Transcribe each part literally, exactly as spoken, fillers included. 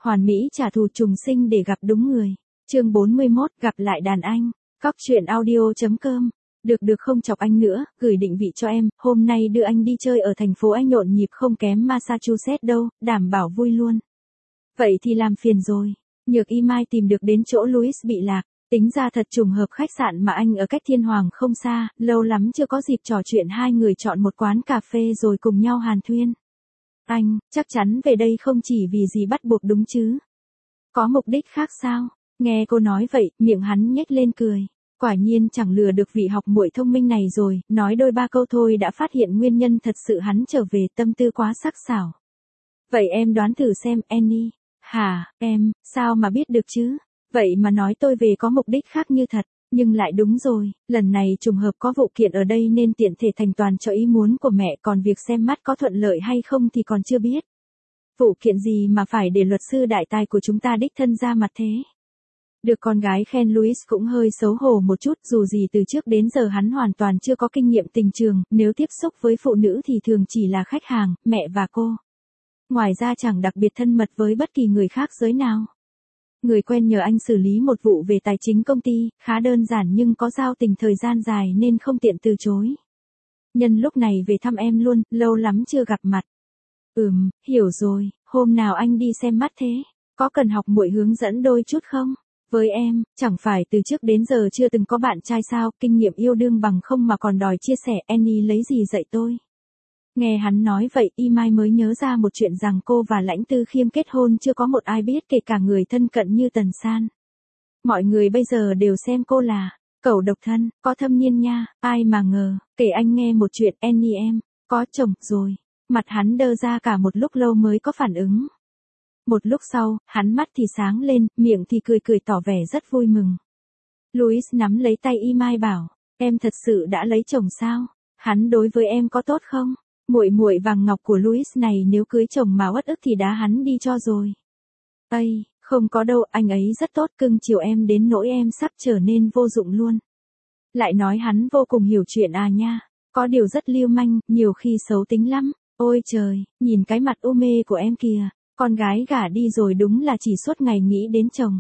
Hoàn mỹ trả thù trùng sinh để gặp đúng người. Chương bốn mươi mốt, gặp lại đàn anh. Cóc truyện audio chấm com. Được được không chọc anh nữa, gửi định vị cho em, hôm nay đưa anh đi chơi ở thành phố anh nhộn nhịp không kém Massachusetts đâu, đảm bảo vui luôn. Vậy thì làm phiền rồi. Nhược Y Mai tìm được đến chỗ Louis bị lạc, tính ra thật trùng hợp khách sạn mà anh ở cách Thiên Hoàng không xa, lâu lắm chưa có dịp trò chuyện, hai người chọn một quán cà phê rồi cùng nhau hàn thuyên. Anh, chắc chắn về đây không chỉ vì gì bắt buộc đúng chứ? Có mục đích khác sao? Nghe cô nói vậy, miệng hắn nhếch lên cười. Quả nhiên chẳng lừa được vị học muội thông minh này rồi, nói đôi ba câu thôi đã phát hiện nguyên nhân thật sự hắn trở về, tâm tư quá sắc sảo. Vậy em đoán thử xem, Annie. Hả, em, sao mà biết được chứ? Vậy mà nói tôi về có mục đích khác như thật, nhưng lại đúng rồi, lần này trùng hợp có vụ kiện ở đây nên tiện thể thành toàn cho ý muốn của mẹ, còn việc xem mắt có thuận lợi hay không thì còn chưa biết. Vụ kiện gì mà phải để luật sư đại tài của chúng ta đích thân ra mặt thế? Được con gái khen Louis cũng hơi xấu hổ một chút, dù gì từ trước đến giờ hắn hoàn toàn chưa có kinh nghiệm tình trường, nếu tiếp xúc với phụ nữ thì thường chỉ là khách hàng, mẹ và cô. Ngoài ra chẳng đặc biệt thân mật với bất kỳ người khác giới nào. Người quen nhờ anh xử lý một vụ về tài chính công ty, khá đơn giản nhưng có giao tình thời gian dài nên không tiện từ chối. Nhân lúc này về thăm em luôn, lâu lắm chưa gặp mặt. Ừm, hiểu rồi, hôm nào anh đi xem mắt thế, có cần học muội hướng dẫn đôi chút không? Với em, chẳng phải từ trước đến giờ chưa từng có bạn trai sao, kinh nghiệm yêu đương bằng không mà còn đòi chia sẻ, Annie lấy gì dạy tôi? Nghe hắn nói vậy, Y Mai mới nhớ ra một chuyện rằng cô và Lãnh Tư Khiêm kết hôn chưa có một ai biết, kể cả người thân cận như Tần San. Mọi người bây giờ đều xem cô là cẩu độc thân, có thâm niên nha, ai mà ngờ, kể anh nghe một chuyện, Annie em, có chồng rồi. Mặt hắn đơ ra cả một lúc lâu mới có phản ứng. Một lúc sau, hắn mắt thì sáng lên, miệng thì cười cười tỏ vẻ rất vui mừng. Louis nắm lấy tay Y Mai bảo, em thật sự đã lấy chồng sao? Hắn đối với em có tốt không? Muội muội vàng ngọc của Louis này nếu cưới chồng mà uất ức thì đá hắn đi cho rồi. Ây, không có đâu, anh ấy rất tốt, cưng chiều em đến nỗi em sắp trở nên vô dụng luôn. Lại nói hắn vô cùng hiểu chuyện à nha, có điều rất lưu manh, nhiều khi xấu tính lắm. Ôi trời, nhìn cái mặt u mê của em kìa, con gái gả đi rồi đúng là chỉ suốt ngày nghĩ đến chồng.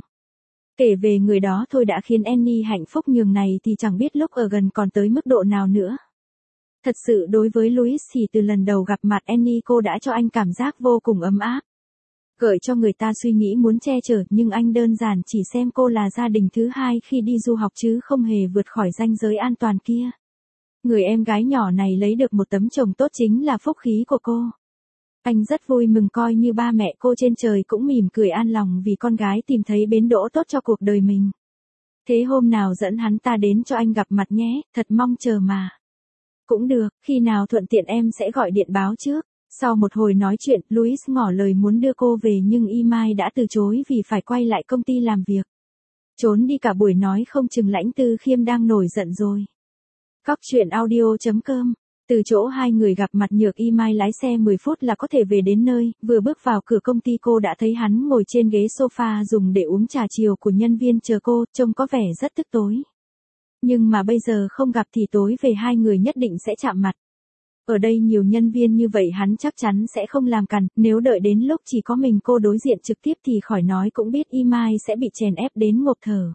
Kể về người đó thôi đã khiến Annie hạnh phúc nhường này thì chẳng biết lúc ở gần còn tới mức độ nào nữa. Thật sự đối với Louis thì từ lần đầu gặp mặt Annie cô đã cho anh cảm giác vô cùng ấm áp. Gợi cho người ta suy nghĩ muốn che chở, nhưng anh đơn giản chỉ xem cô là gia đình thứ hai khi đi du học chứ không hề vượt khỏi ranh giới an toàn kia. Người em gái nhỏ này lấy được một tấm chồng tốt chính là phúc khí của cô. Anh rất vui mừng, coi như ba mẹ cô trên trời cũng mỉm cười an lòng vì con gái tìm thấy bến đỗ tốt cho cuộc đời mình. Thế hôm nào dẫn hắn ta đến cho anh gặp mặt nhé, thật mong chờ mà. Cũng được, khi nào thuận tiện em sẽ gọi điện báo trước. Sau một hồi nói chuyện, Louis ngỏ lời muốn đưa cô về nhưng Y Mai đã từ chối vì phải quay lại công ty làm việc. Trốn đi cả buổi nói không chừng Lãnh Tư Khiêm đang nổi giận rồi. Cóc truyện audio chấm com. Từ chỗ hai người gặp mặt, Nhược Y Mai lái xe mười phút là có thể về đến nơi, vừa bước vào cửa công ty cô đã thấy hắn ngồi trên ghế sofa dùng để uống trà chiều của nhân viên chờ cô, trông có vẻ rất tức tối. Nhưng mà bây giờ không gặp thì tối về hai người nhất định sẽ chạm mặt. Ở đây nhiều nhân viên như vậy hắn chắc chắn sẽ không làm cằn, nếu đợi đến lúc chỉ có mình cô đối diện trực tiếp thì khỏi nói cũng biết Y Mai sẽ bị chèn ép đến ngộp thở.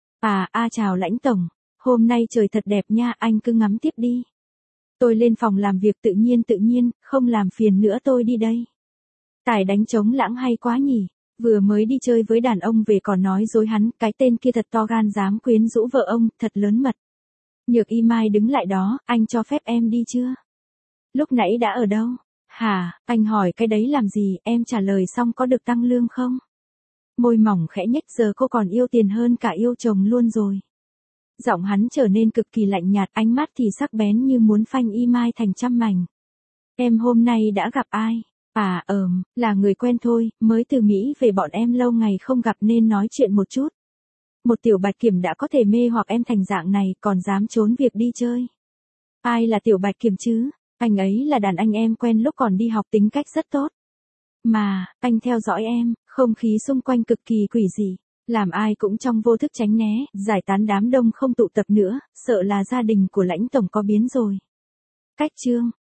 À, a chào Lãnh tổng, hôm nay trời thật đẹp nha, anh cứ ngắm tiếp đi. Tôi lên phòng làm việc tự nhiên tự nhiên, không làm phiền nữa tôi đi đây. Tài đánh trống lãng hay quá nhỉ, vừa mới đi chơi với đàn ông về còn nói dối hắn, cái tên kia thật to gan dám quyến rũ vợ ông, thật lớn mật. Nhược Y Mai đứng lại đó, anh cho phép em đi chưa? Lúc nãy đã ở đâu? Hả, anh hỏi cái đấy làm gì, em trả lời xong có được tăng lương không? Môi mỏng khẽ nhếch, giờ cô còn yêu tiền hơn cả yêu chồng luôn rồi. Giọng hắn trở nên cực kỳ lạnh nhạt, ánh mắt thì sắc bén như muốn phanh Y Mai thành trăm mảnh. Em hôm nay đã gặp ai? À ờm, là người quen thôi, mới từ Mỹ về, bọn em lâu ngày không gặp nên nói chuyện một chút. Một tiểu bạch kiểm đã có thể mê hoặc em thành dạng này, còn dám trốn việc đi chơi. Ai là tiểu bạch kiểm chứ? Anh ấy là đàn anh em quen lúc còn đi học, tính cách rất tốt. Mà, anh theo dõi em, không khí xung quanh cực kỳ quỷ dị. Làm ai cũng trong vô thức tránh né, giải tán đám đông không tụ tập nữa, sợ là gia đình của Lãnh tổng có biến rồi. Cách chương